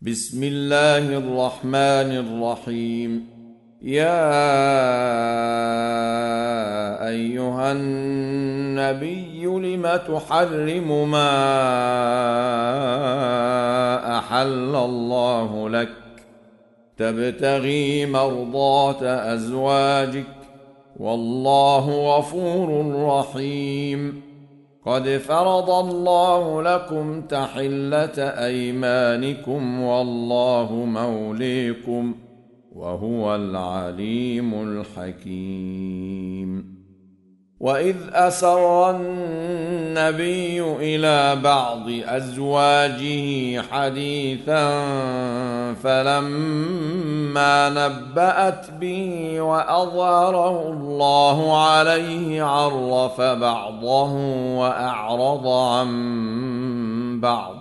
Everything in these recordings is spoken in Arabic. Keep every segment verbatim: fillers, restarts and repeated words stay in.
بسم الله الرحمن الرحيم. يا أيها النبي لم تحرم ما أحل الله لك تبتغي مرضات أزواجك والله غفور رحيم. قد فرض الله لكم تحلة أيمانكم والله موليكم وهو العليم الحكيم. وإذ أسر النبي إلى بعض أزواجه حديثا فلما نبأت به وأظهره الله عليه عرف بعضه وأعرض عن بعض،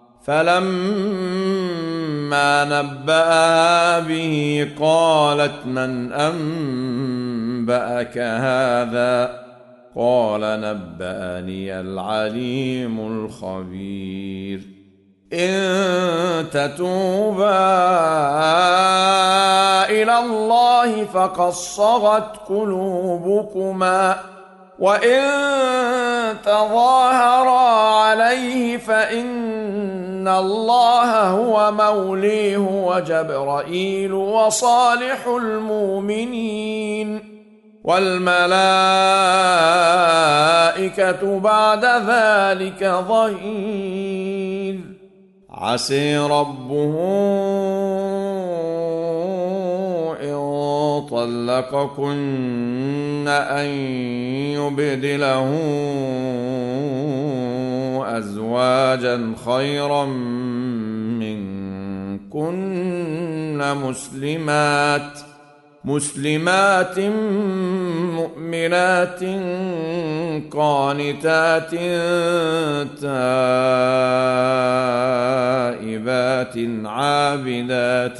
فلما نبأها به قالت من أنبأك هذا؟ قال نبأني العليم الخبير. إن تتوبا إلى الله فقد صغت قلوبكما، وإن تظاهرا عليه فإن الله هو موليه وجبرائيل وصالح المؤمنين والملائكة بعد ذلك ظهير. عسى ربه إن طلقكن أن يبدله أزواجا خيرا منكن مسلمات مسلمات مؤمنات قانتات تائبات عابدات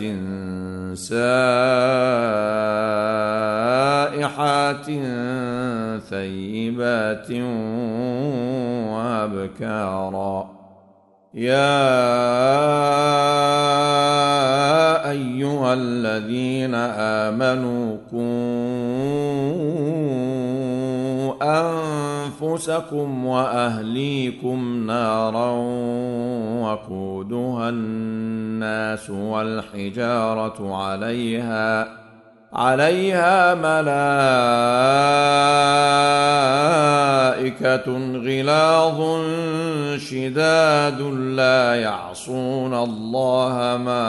سائحات ثيبات وأبكارا. يا أيها الذين آمنوا قوا أنفسكم وأهليكم نارا وقودها الناس والحجارة عليها عليها ملائكة غلاظ شداد لا يعصون الله ما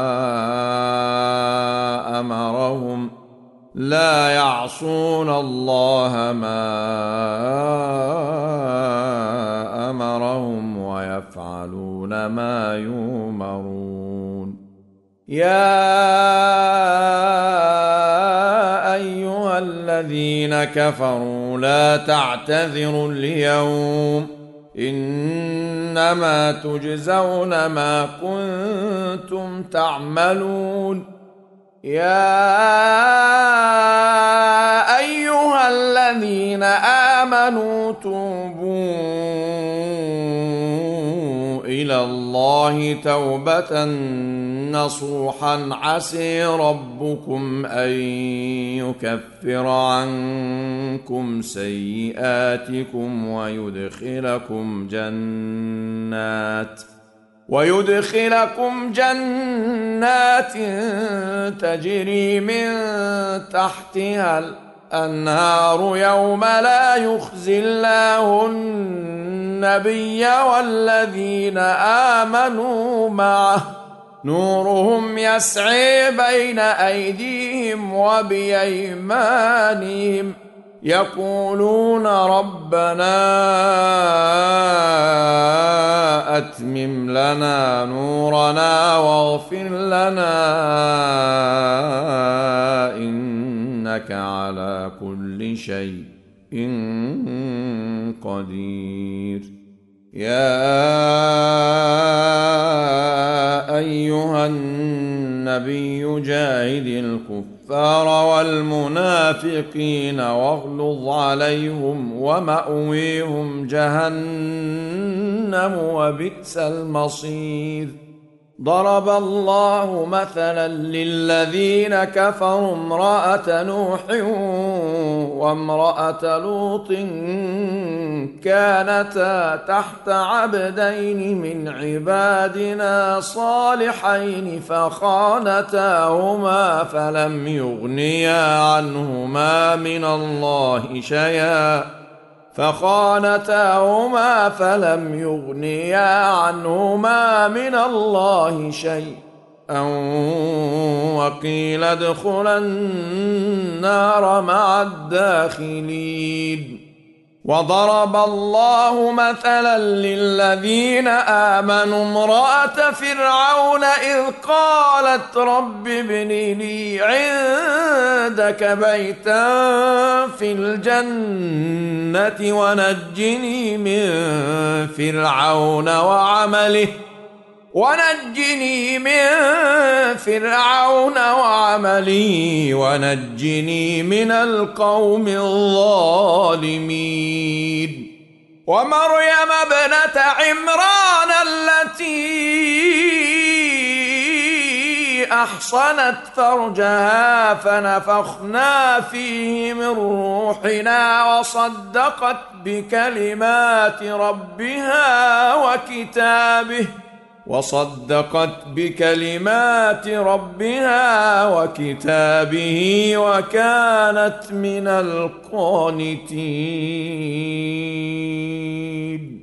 أمرهم لا يعصون الله ما أمرهم ويفعلون ما يؤمرون. يا أيها الذين كفروا لا تعتذروا اليوم إنما تجزون ما كنتم تعملون. يا أيها الذين آمنوا توبوا إلى الله توبة نصوحا عسى ربكم أن يكفر عنكم سيئاتكم ويدخلكم جنات ويدخلكم جنات تجري من تحتها الأنهار يوم لا يخزي الله النبي والذين آمنوا معه نورهم يسعي بين أيديهم وبأيمانهم يقولون ربنا أتمم لنا نورنا واغفر لنا إنك على كل شيء قدير. يا أيها النبي جاهد الكفار والمنافقين واغلظ عليهم ومأويهم جهنم وبئس المصير. ضرب الله مثلا للذين كفروا امرأة نوح وامرأة لوط كانتا تحت عبدين من عبادنا صالحين فخانتاهما فلم يغنيا عنهما من الله شيئا فخانتاهما فلم يغنيا عنهما من الله شيئا وقيل ادخلا النار مع الداخلين. وضرب الله مثلا للذين آمنوا امرأة فرعون إذ قالت رب ابن لي عندك بيتا في الجنة ونجني من فرعون وعمله ونجني من فرعون وعمله ونجني من القوم الظالمين. ومريم ابنة عمران التي أحصنت فرجها فنفخنا فيه من روحنا وصدقت بكلمات ربها وكتابه وصدقت بكلمات ربها وكتابه وكانت من القانتين.